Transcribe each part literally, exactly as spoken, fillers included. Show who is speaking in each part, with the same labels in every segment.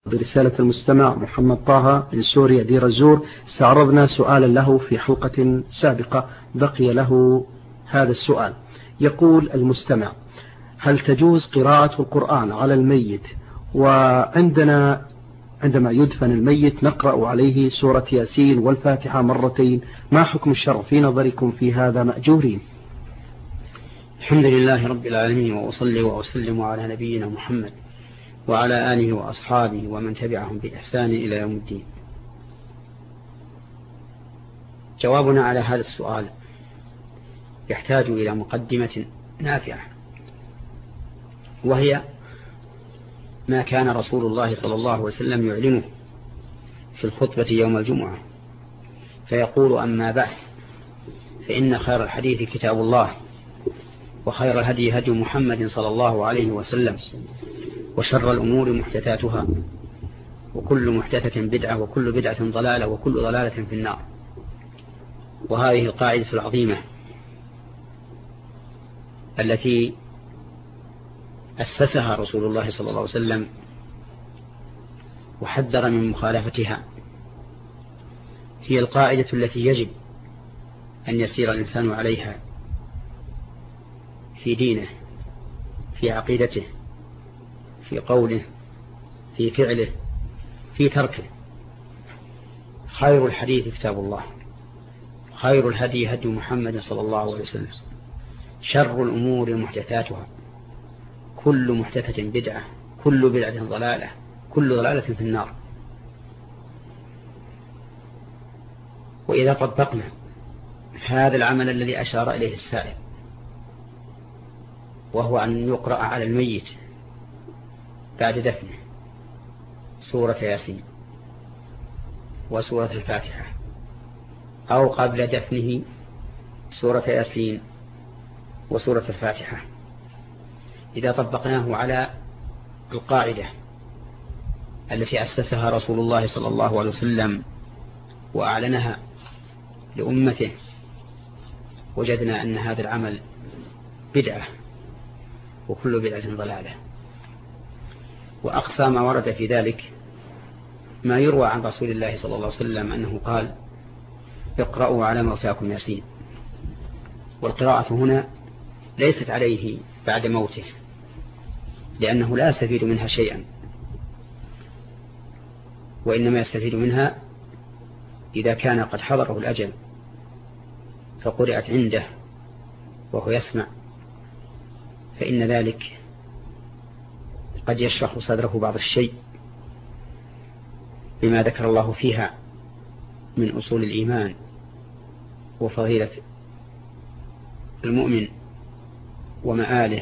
Speaker 1: برسالة المستمع محمد طه من سوريا دير الزور. استعرضنا سؤالا له في حلقة سابقة، بقي له هذا السؤال. يقول المستمع: هل تجوز قراءة القرآن على الميت؟ وعندنا عندما يدفن الميت نقرأ عليه سورة ياسين والفاتحة مرتين، ما حكم الشرع في نظركم في هذا مأجورين؟
Speaker 2: الحمد لله رب العالمين، وأصلي وأسلم على نبينا محمد وعلى آله وأصحابه ومن تبعهم بإحسان إلى يوم الدين. جوابنا على هذا السؤال يحتاج إلى مقدمة نافعة، وهي ما كان رسول الله صلى الله عليه وسلم يعلنه في الخطبة يوم الجمعة، فيقول: أما بعد، فإن خير الحديث كتاب الله، وخير الهدي هدي محمد صلى الله عليه وسلم، وشر الأمور محدثاتها، وكل محدثة بدعة، وكل بدعة ضلالة، وكل ضلالة في النار. وهذه القاعدة العظيمة التي أسسها رسول الله صلى الله عليه وسلم وحذر من مخالفتها هي القاعدة التي يجب أن يسير الإنسان عليها في دينه، في عقيدته، في قوله، في فعله، في تركه. خير الحديث كتاب الله، خير الهدي هدي محمد صلى الله عليه وسلم، شر الأمور محدثاتها، كل محدثة بدعة، كل بدعة ضلالة، كل ضلالة في النار. وإذا طبقنا هذا العمل الذي أشار إليه السائل، وهو أن يقرأ على الميت بعد دفنه سورة ياسين وسورة الفاتحة، أو قبل دفنه سورة ياسين وسورة الفاتحة، إذا طبقناه على القاعدة التي أسسها رسول الله صلى الله عليه وسلم وأعلنها لأمته، وجدنا أن هذا العمل بدعة، وكل بدعة ضلالة. وأقصى ما ورد في ذلك ما يروى عن رسول الله صلى الله عليه وسلم أنه قال: اقرأوا على موتاكم ياسين. والقراءة هنا ليست عليه بعد موته، لأنه لا يستفيد منها شيئا، وإنما يستفيد منها إذا كان قد حضره الأجل فقرأت عنده وهو يسمع، فإن ذلك قد يشرح صدره بعض الشيء بما ذكر الله فيها من أصول الإيمان وفضيلة المؤمن ومآله،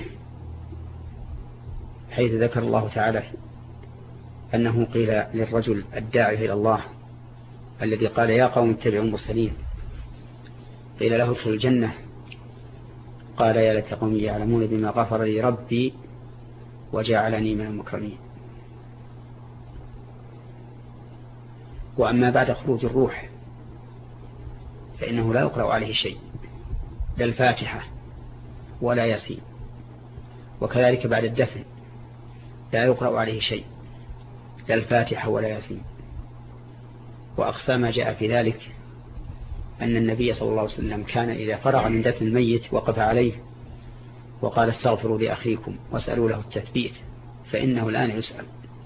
Speaker 2: حيث ذكر الله تعالى أنه قيل للرجل الداعي إلى الله الذي قال: يا قوم اتبعوا المرسلين، قيل له ادخل الجنة، قال: يا ليت قومي يعلمون بما غفر لي ربي وجعلني من المكرمين. وأما بعد خروج الروح فإنه لا يقرأ عليه شيء، لا الفاتحة ولا ياسين، وكذلك بعد الدفن لا يقرأ عليه شيء، لا الفاتحة ولا ياسين. وأقصى ما جاء في ذلك أن النبي صلى الله عليه وسلم كان إذا فرغ من دفن الميت وقف عليه وقال: استغفروا لأخيكم واسألوا له التثبيت فإنه الآن يسأل.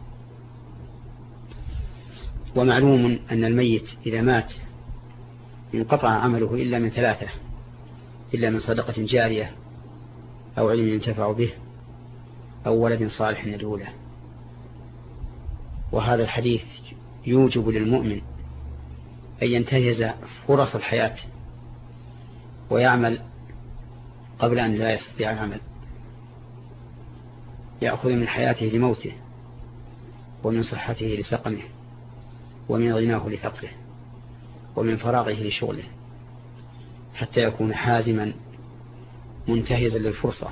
Speaker 2: ومعلوم أن الميت إذا مات انقطع عمله إلا من ثلاثة: إلا من صدقة جارية، أو علم ينتفع به، أو ولد صالح يدعو له. وهذا الحديث يوجب للمؤمن أن ينتهز فرص الحياة ويعمل قبل أن لا يستطيع العمل، يأخذ من حياته لموته، ومن صحته لسقمه، ومن غناه لفقره، ومن فراغه لشغله، حتى يكون حازما منتهزا للفرصة.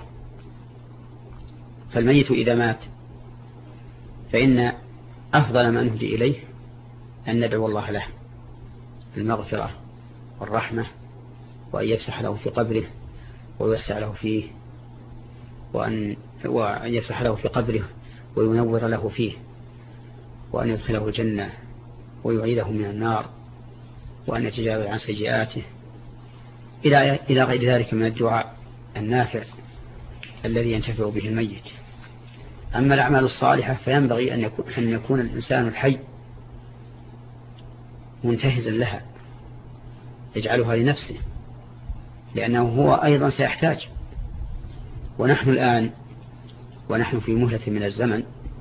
Speaker 2: فالميت إذا مات فإن أفضل ما نهدي إليه أن ندعو الله له المغفرة والرحمة، وأن يفسح له في قبره ويوسع له فيه، وأن, وأن يفسح له في قبره وينور له فيه، وأن يدخله الجنة ويعيده من النار وأن يتجاوز عن سيئاته إلى غير ذلك من الدعاء النافع الذي ينتفع به الميت. أما الأعمال الصالحة فينبغي أن يكون, أن يكون الإنسان الحي منتهزا لها يجعلها لنفسه، لأنه هو أيضا سيحتاج. ونحن الآن ونحن في مهلة من الزمن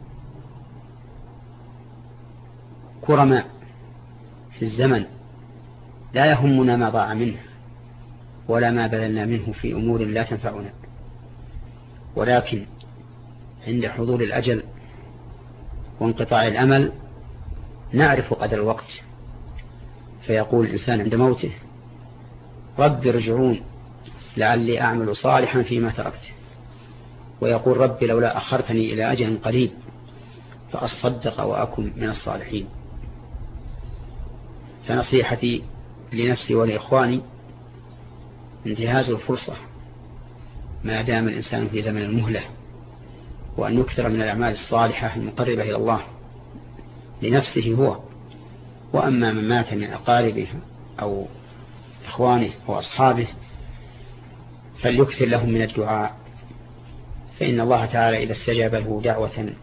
Speaker 2: كرماء في الزمن، لا يهمنا ما ضاع منه ولا ما بذلنا منه في أمور لا تنفعنا، ولكن عند حضور الأجل وانقطاع الأمل نعرف قدر الوقت، فيقول الإنسان عند موته: رب ارجعون لعلي أعمل صالحا فيما تركت، ويقول: رب لولا أخرتني إلى أجل قريب فأصدق وأكن من الصالحين. فنصيحتي لنفسي ولإخواني انتهاز الفرصة ما دام الإنسان في زمن المهلة، وأن يكثر من الأعمال الصالحة المقربة إلى الله لنفسه هو، وأما من مات من أقاربه أو إخوانه وأصحابه فليكثر لهم من الدعاء، فإن الله تعالى إذا استجاب له دعوة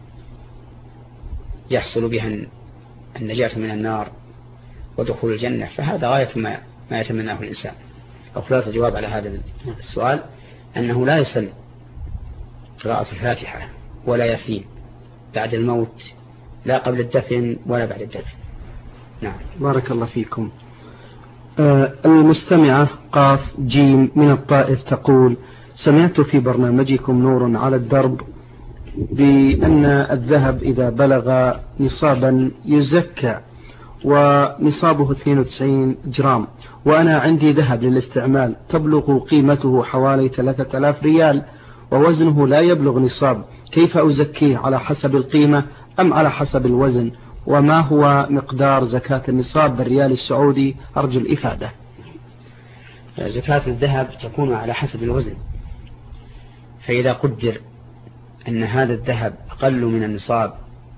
Speaker 2: يحصل بها النجاة من النار ودخول الجنة فهذا غاية ما, ما يتمناه الإنسان. وخلاصة الجواب على هذا السؤال أنه لا يسن قراءة الفاتحة ولا ياسين بعد الموت، لا قبل الدفن ولا بعد الدفن. نعم.
Speaker 1: بارك الله فيكم. آه المستمعة قاف جيم من الطائف تقول: سمعت في برنامجكم نور على الدرب بأن الذهب إذا بلغ نصابا يزكى، ونصابه اثنين وتسعين جرام، وأنا عندي ذهب للاستعمال تبلغ قيمته حوالي ثلاثة آلاف ريال ووزنه لا يبلغ نصاب، كيف أزكيه؟ على حسب القيمة أم على حسب الوزن؟ وما هو مقدار زكاة النصاب بالريال السعودي؟ أرجو الإفادة.
Speaker 2: زكاة الذهب تكون على حسب الوزن، فإذا قدر أن هذا الذهب أقل من النصاب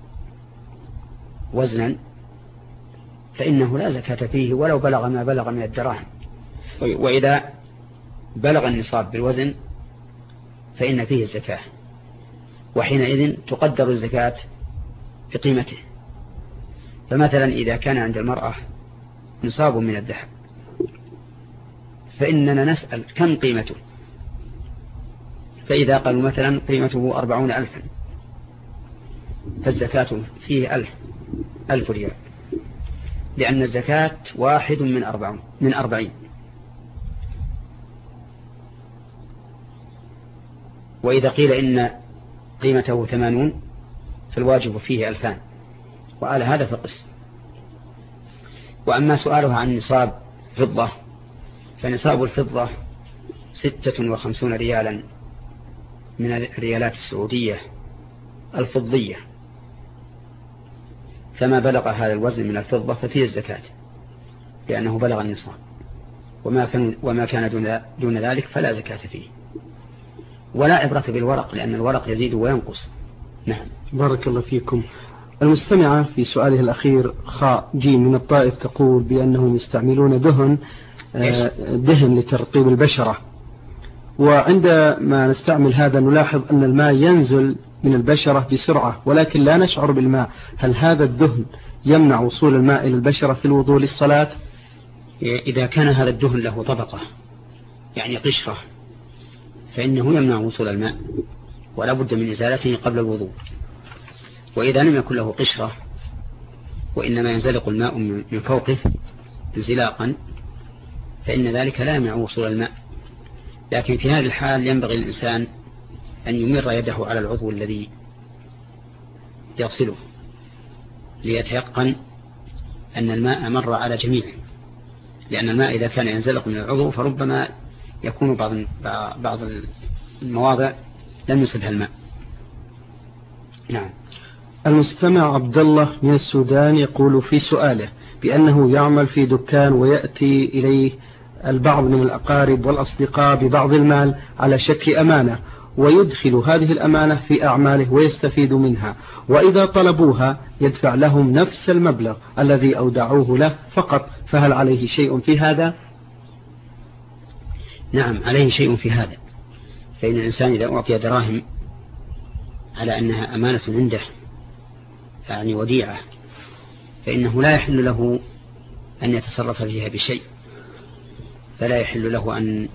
Speaker 2: وزنا فإنه لا زكاة فيه ولو بلغ ما بلغ من الدراهم، وإذا بلغ النصاب بالوزن فإن فيه الزكاة، وحينئذ تقدر الزكاة بقيمته. فمثلا إذا كان عند المرأة نصاب من الذهب فإننا نسأل كم قيمته، فإذا قالوا مثلا قيمته أربعون ألفا فالزكاة فيه ألف ألف ريال، لأن الزكاة واحد من أربعين من أربعين. وإذا قيل إن قيمته ثمانون فالواجب فيه ألفان، وعلى هذا فقس. وأما سؤالها عن نصاب فضة فنصاب الفضة ستة وخمسون ريالا من الريالات السعودية الفضية، فما بلغ هذا الوزن من الفضة ففيه الزكاة لأنه بلغ النصاب، وما كان, وما كان دون, دون ذلك فلا زكاة فيه، ولا عبرة بالورق لأن الورق يزيد وينقص. نعم.
Speaker 1: بارك الله فيكم. المستمعة في سؤاله الأخير خاء جيم من الطائف تقول بأنهم يستعملون دهن دهن لترطيب البشرة، وعندما نستعمل هذا نلاحظ أن الماء ينزل من البشرة بسرعة ولكن لا نشعر بالماء، هل هذا الدهن يمنع وصول الماء إلى البشرة في الوضوء للصلاة؟
Speaker 2: إذا كان هذا الدهن له طبقة يعني قشرة فإنه يمنع وصول الماء ولا بد من إزالته قبل الوضوء. وإذا لم يكن له قشرة وإنما ينزلق الماء من فوقه انزلاقا فإن ذلك لا يمنع وصول الماء، لكن في هذه الحال ينبغي للإنسان أن يمر يده على العضو الذي يغسله ليتيقن أن الماء مر على جميعه، لأن الماء إذا كان ينزلق من العضو فربما يكون بعض بعض المواضع لم يصبها الماء. نعم.
Speaker 1: المستمع عبد الله من السودان يقول في سؤاله بأنه يعمل في دكان ويأتي إليه البعض من الأقارب والأصدقاء ببعض المال على شكل أمانة، ويدخل هذه الأمانة في أعماله ويستفيد منها، وإذا طلبوها يدفع لهم نفس المبلغ الذي أودعوه له فقط، فهل عليه شيء في هذا؟
Speaker 2: نعم عليه شيء في هذا، فإن الإنسان إذا أعطي دراهم على أنها أمانة عنده يعني وديعة، فإنه لا يحل له أن يتصرف فيها بشيء، فلا يحل له أن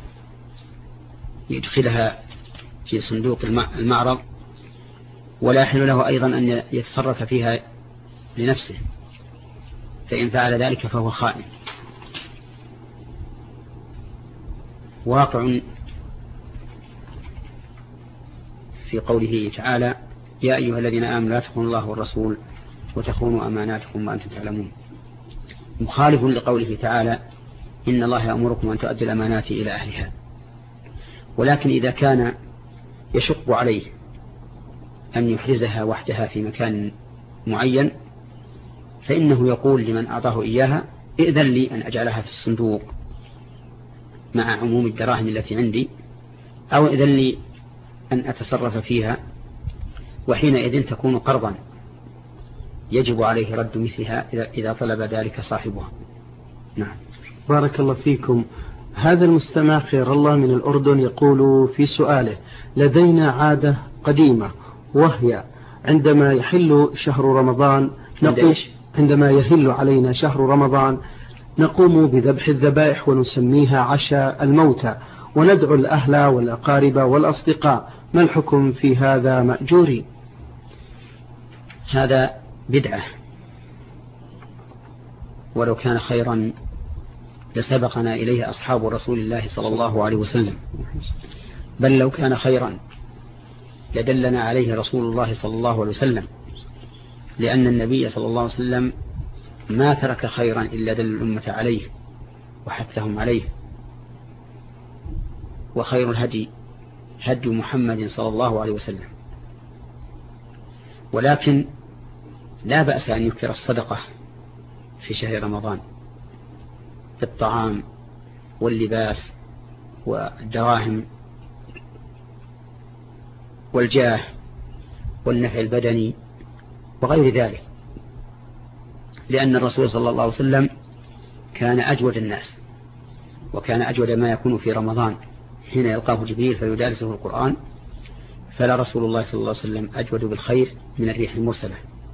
Speaker 2: يدخلها في صندوق المعرض، ولا يحل له أيضا أن يتصرف فيها لنفسه، فإن فعل ذلك فهو خائن. واقع في قوله تعالى: يا أيها الذين آمنوا لا تخونوا الله والرسول وتخونوا أماناتكم وأنتم تعلمون، مخالف لقوله تعالى: إن الله يأمركم أن تؤدوا الأمانات إلى أهلها. ولكن إذا كان يشق عليه أن يحرزها وحدها في مكان معين، فإنه يقول لمن أعطاه إياها: ائذن لي أن أجعلها في الصندوق مع عموم الدراهم التي عندي، أو ائذن لي أن أتصرف فيها، وحينئذ تكون قرضا يجب عليه رد مثلها إذا طلب ذلك صاحبها. نعم.
Speaker 1: بارك الله فيكم. هذا المستمع خير الله من الأردن يقول في سؤاله: لدينا عادة قديمة، وهي عندما يحل شهر رمضان نقوم عندما يهل علينا شهر رمضان نقوم بذبح الذبائح ونسميها عشاء الموتى، وندعو الأهل والأقارب والأصدقاء، ما الحكم في هذا مأجوري؟
Speaker 2: هذا بدعة، ولو كان خيرا لسبقنا إليه أصحاب رسول الله صلى الله عليه وسلم، بل لو كان خيرا لدلنا عليه رسول الله صلى الله عليه وسلم، لأن النبي صلى الله عليه وسلم ما ترك خيرا إلا دل الأمة عليه وحثهم عليه. وخير الهدي هدي محمد صلى الله عليه وسلم. ولكن لا بأس أن يكثر الصدقة في شهر رمضان بالطعام واللباس والدراهم والجاه والنفع البدني وغير ذلك، لأن الرسول صلى الله عليه وسلم كان أجود الناس، وكان أجود ما يكون في رمضان حين يلقاه جبريل فيدارسه القرآن، فلا رسول الله صلى الله عليه وسلم أجود بالخير من الريح المرسلة.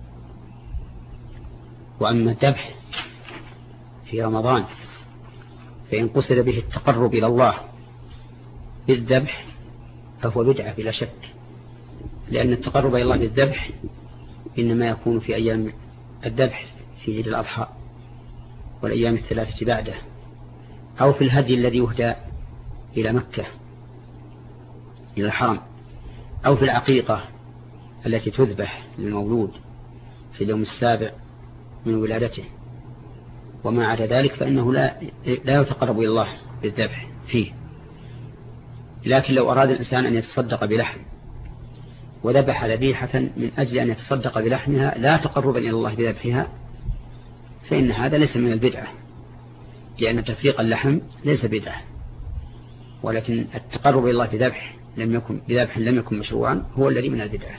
Speaker 2: وأما الذبح في رمضان فإن قصد به التقرب إلى الله بالذبح فهو بدعة بلا شك، لأن التقرب إلى الله بالذبح إنما يكون في أيام الذبح في عيد الأضحى والأيام الثلاثة بعده، أو في الهدي الذي يهدى إلى مكة إلى الحرم، أو في العقيقة التي تذبح للمولود في اليوم السابع من ولادته. وما عدا ذلك فإنه لا لا يتقرب إلى الله بالذبح فيه. لكن لو أراد الإنسان أن يتصدق بلحم وذبح ذبيحة من أجل أن يتصدق بلحمها لا تقربا إلى الله بذبحها، فإن هذا ليس من البدعة، لأن تفريق اللحم ليس بدعة، ولكن التقرب إلى الله بذبح لم يكن بذبح لم يكن مشروعا هو الذي من البدعة.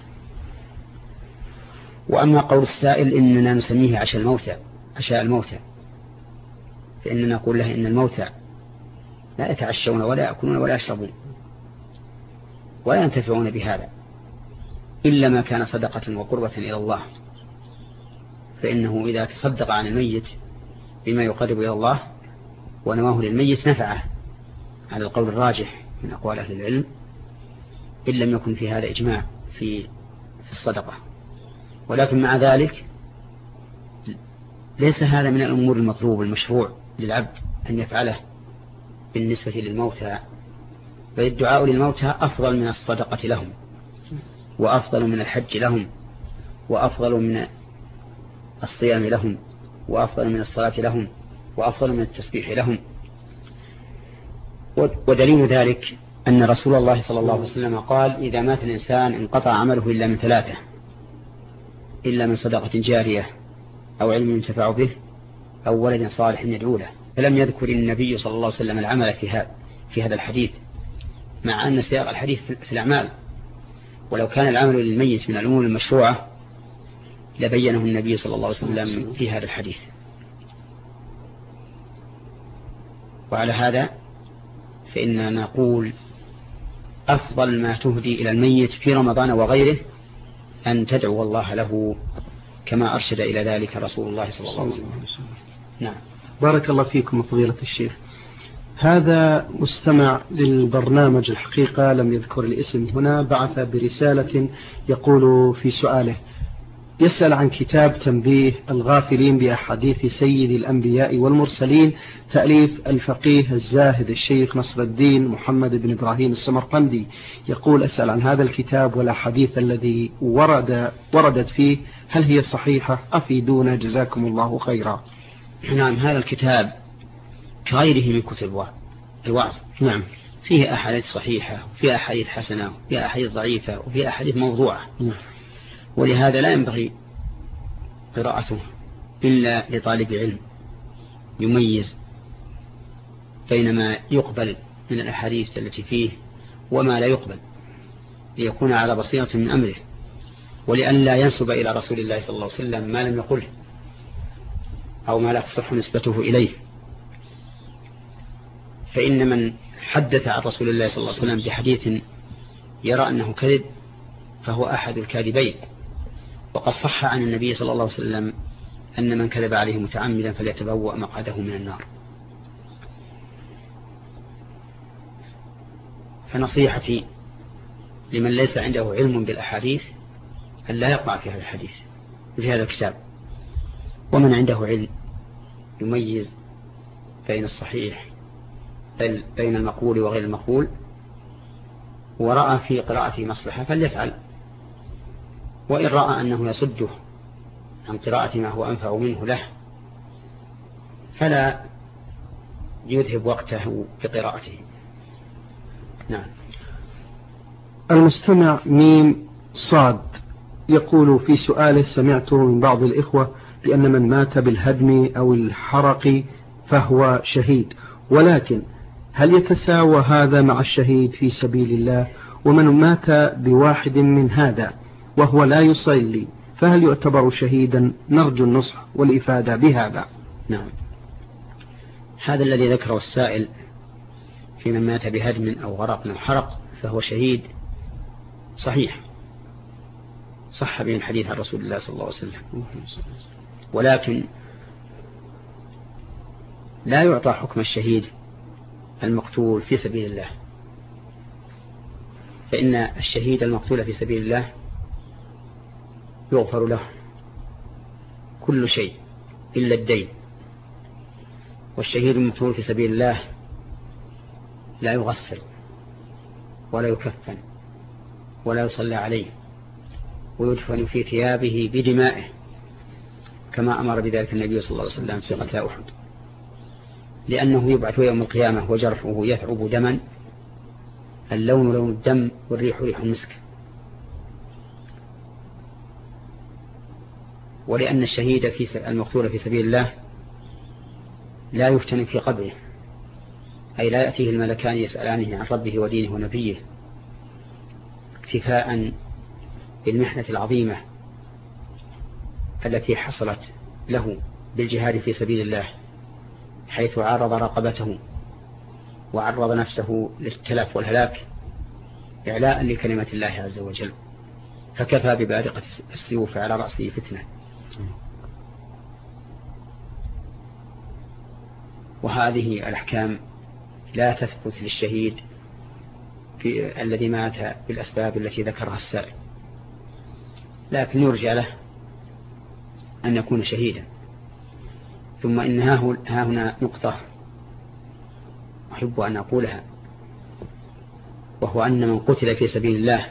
Speaker 2: وأما قول السائل إننا نسميه عشاء الموتى عشاء الموتى فإننا نقول له إن الموتى لا يتعشون ولا يأكلون ولا يشربون ولا ينتفعون بهذا إلا ما كان صدقة وقربة إلى الله، فإنه إذا تصدق عن الميت بما يقرب إلى الله ونواه للميت نفعه على القول الراجح من أقوال أهل العلم، إن لم يكن في هذا إجماع في في الصدقة. ولكن مع ذلك ليس هذا من الأمور المطلوب المشروع للعبد أن يفعله بالنسبة للموتى، بل الدعاء للموتى أفضل من الصدقة لهم، وأفضل من الحج لهم، وأفضل من الصيام لهم، وأفضل من الصلاة لهم، وأفضل من التسبيح لهم. ودليل ذلك أن رسول الله صلى الله عليه وسلم قال: إذا مات الإنسان انقطع عمله إلا من ثلاثة، إلا من صدقة جارية أو علم ينتفع به أو ولد صالح يدعو له. فلم يذكر النبي صلى الله عليه وسلم العمل في هذا في هذا الحديث، مع أن سياق الحديث في الأعمال، ولو كان العمل للميت من الأمور المشروعة لبينه النبي صلى الله عليه وسلم في هذا الحديث. وعلى هذا فإننا نقول أفضل ما تهدي إلى الميت في رمضان وغيره أن تدعو الله له كما أرشد إلى ذلك رسول الله صلى الله عليه وسلم. نعم.
Speaker 1: بارك الله فيكم فضيلة الشيخ. هذا مستمع للبرنامج الحقيقة لم يذكر الاسم هنا، بعث برسالة يقول في سؤاله، يسأل عن كتاب تنبيه الغافلين بأحاديث سيد الأنبياء والمرسلين تأليف الفقيه الزاهد الشيخ نصر الدين محمد بن إبراهيم السمرقندي. يقول أسأل عن هذا الكتاب والأحاديث الذي ورد وردت فيه، هل هي صحيحة؟ أفيدونا جزاكم الله خيرا.
Speaker 2: نعم، هذا الكتاب كغيره من كتب الوعظ، نعم، فيه أحاديث صحيحة وفيه أحاديث حسنة وفيه أحاديث ضعيفة وفيه أحاديث موضوعة، نعم. ولهذا لا ينبغي قراءته إلا لطالب علم يميز بين ما يقبل من الأحاديث التي فيه وما لا يقبل، ليكون على بصيرة من أمره، ولأن لا ينسب إلى رسول الله صلى الله عليه وسلم ما لم يقله أو ما لا تصح نسبته إليه. فإن من حدث عن رسول الله صلى الله عليه وسلم بحديث يرى أنه كذب فهو أحد الكاذبين. وقد صح عن النبي صلى الله عليه وسلم أن من كذب عليه متعمدا فليتبوأ مقعده من النار. فنصيحتي لمن ليس عنده علم بالأحاديث أن لا يقع في هذا الحديث في هذا الكتاب، ومن عنده علم يميز بين الصحيح بين المقول وغير المقول ورأى في قراءته مصلحة فليفعل، وإن رأى أنه يصده عن قراءة ما هو أنفع منه له فلا يذهب وقته بقراءته. نعم.
Speaker 1: المستمع ميم صاد يقول في سؤاله، سمعت من بعض الإخوة بأن من مات بالهدم أو الحرق فهو شهيد، ولكن هل يتساوى هذا مع الشهيد في سبيل الله؟ ومن مات بواحد من هذا وهو لا يصلي فهل يعتبر شهيدا؟ نرجو النصح والإفادة بهذا.
Speaker 2: نعم، هذا الذي ذكره السائل في من مات بهدم أو غرق أو حرق فهو شهيد صحيح، صح به الحديث عن رسول الله صلى الله عليه وسلم، ولكن لا يعطى حكم الشهيد المقتول في سبيل الله، فإن الشهيد المقتول في سبيل الله يغفر له كل شيء إلا الدين، والشهيد المقتول في سبيل الله لا يغسل ولا يكفن ولا يصلى عليه ويدفن في ثيابه بدمائه كما أمر بذلك النبي صلى الله عليه وسلم في قتل أحد، لأنه يبعث يوم القيامة وجرحه يثعب دما، اللون لون الدم والريح ريح المسك. ولأن الشهيد في المقتول في سبيل الله لا يفتن في قبره، أي لا يأتيه الملكان يسألانه عن ربه ودينه ونبيه، اكتفاء بالمحنة العظيمة التي حصلت له بالجهاد في سبيل الله، حيث عرض رقبته وعرض نفسه للتلف والهلاك إعلاء لكلمة الله عز وجل، فكفى ببارقة السيوف على رأسه فتنة. وهذه الأحكام لا تثبت للشهيد في الذي مات بالأسباب التي ذكرها السائل، لكن يرجع له أن يكون شهيدا. ثم إن ها هنا نقطة أحب أن أقولها، وهو أن من قتل في سبيل الله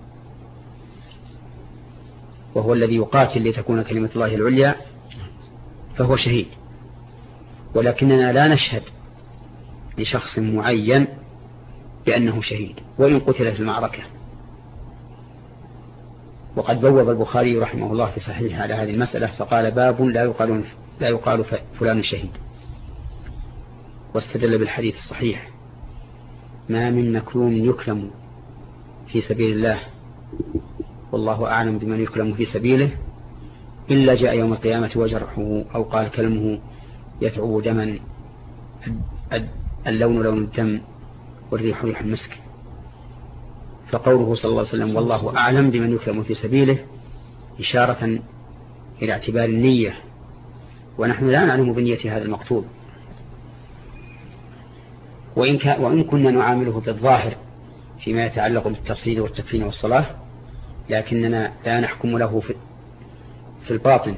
Speaker 2: وهو الذي يقاتل لتكون كلمة الله العليا فهو شهيد، ولكننا لا نشهد لشخص معين بأنه شهيد وإن قتل في المعركة. وقد بوب البخاري رحمه الله في صحيح على هذه المسألة فقال: باب لا يقال, لا يقال فلان شهيد، واستدل بالحديث الصحيح ما من مكلوم يكلم في سبيل الله والله أعلم بمن يكلم في سبيله إلا جاء يوم القيامة وجرحه أو قال كلمه يثعب دما اللون لون الدم والريح ريح المسك. فقوله صلى الله عليه وسلم والله أعلم بمن يكلم في سبيله إشارة إلى اعتبار النية، ونحن لا نعلم بنية هذا المقتول، وإن, وإن كنا نعامله بالظاهر فيما يتعلق بالتصعيد والتكفين والصلاة، لكننا لا نحكم له في الباطن،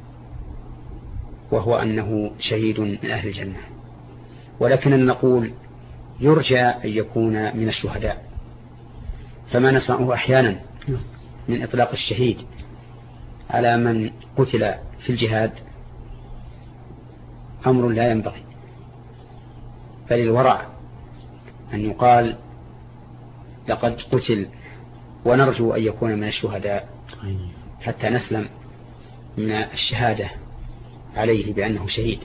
Speaker 2: وهو أنه شهيد من أهل الجنة. ولكننا نقول يرجى أن يكون من الشهداء، فما نسمعه أحيانا من إطلاق الشهيد على من قتل في الجهاد أمر لا ينبغي، بل الورع أن يقال لقد قتل ونرجو أن يكون من الشهداء حتى نسلم من الشهادة عليه بأنه شهيد.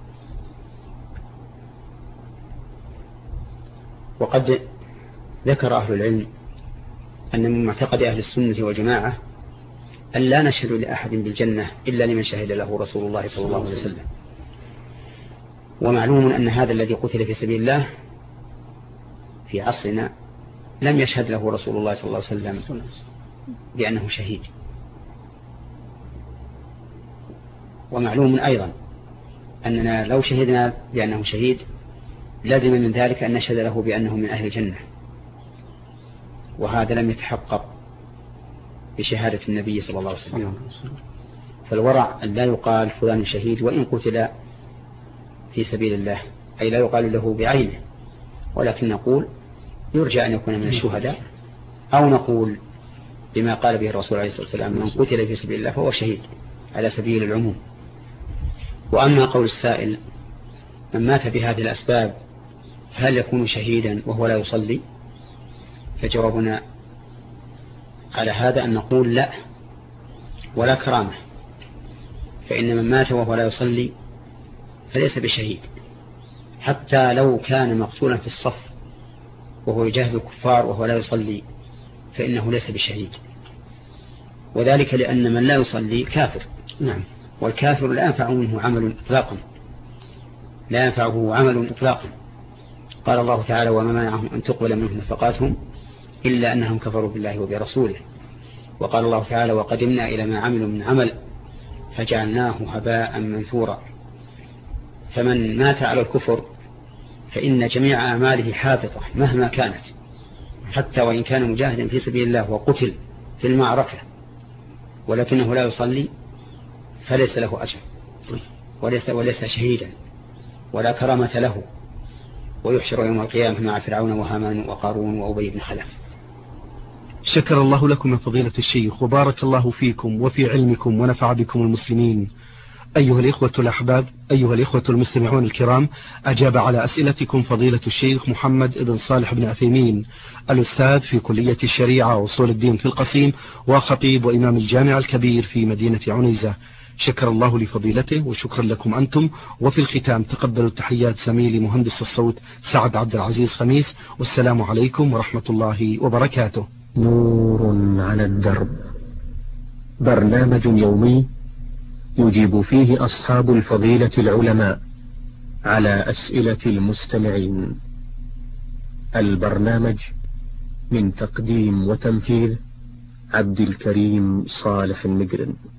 Speaker 2: وقد ذكر أهل العلم أن من معتقد أهل السنة والجماعة أن لا نشهد لأحد بالجنة إلا لمن شهد له رسول الله صلى الله عليه وسلم. ومعلوم أن هذا الذي قتل في سبيل الله في عصرنا لم يشهد له رسول الله صلى الله عليه وسلم بأنه شهيد. ومعلوم أيضا أننا لو شهدنا بأنه شهيد لازم من ذلك أن نشهد له بأنه من أهل الجنة، وهذا لم يتحقق بشهادة النبي صلى الله عليه وسلم. فالورع أن لا يقال فلان شهيد وإن قتل في سبيل الله، أي لا يقال له بعينه، ولكن نقول يرجى أن يكون من الشهداء، أو نقول بما قال به الرسول عليه الصلاة والسلام من قتل في سبيل الله فهو شهيد على سبيل العموم. وأما قول السائل من مات بهذه الأسباب هل يكون شهيدا وهو لا يصلي؟ فجوابنا على هذا أن نقول لا ولا كرامة، فإن من مات وهو لا يصلي فليس بشهيد، حتى لو كان مقتولا في الصف وهو يجاهد الكفار وهو لا يصلي فإنه ليس بشهيد، وذلك لأن من لا يصلي كافر. نعم. والكافر لا ينفع منه عمل إطلاقا، لا ينفعه عمل إطلاقا. قال الله تعالى وما منعهم أن تقبل منهم نفقاتهم إلا أنهم كفروا بالله وبرسوله. وقال الله تعالى وقدمنا إلى ما عملوا من عمل فجعلناه هباء منثورا. فمن مات على الكفر فإن جميع أعماله حابطة مهما كانت، حتى وإن كان مجاهدا في سبيل الله وقتل في المعركة ولكنه لا يصلي فليس له أجر وليس, وليس شهيدا ولا كرامة له، ويحشر يوم القيامة مع فرعون وهامان وقارون وأبي بن خلف.
Speaker 1: شكر الله لكم يا فضيلة الشيخ، وبارك الله فيكم وفي علمكم ونفع بكم المسلمين. أيها الإخوة الأحباب، أيها الإخوة المستمعون الكرام، أجاب على أسئلتكم فضيلة الشيخ محمد بن صالح بن عثيمين، الأستاذ في كلية الشريعة وأصول الدين في القصيم، وخطيب وإمام الجامع الكبير في مدينة عنيزة. شكر الله لفضيلته وشكرا لكم أنتم. وفي الختام تقبلوا تحيات زميلي مهندس الصوت سعد عبد العزيز خميس، والسلام عليكم ورحمة الله وبركاته.
Speaker 3: نور على الدرب، برنامج يومي يجيب فيه أصحاب الفضيلة العلماء على أسئلة المستمعين. البرنامج من تقديم وتنفيذ عبد الكريم صالح المقرن.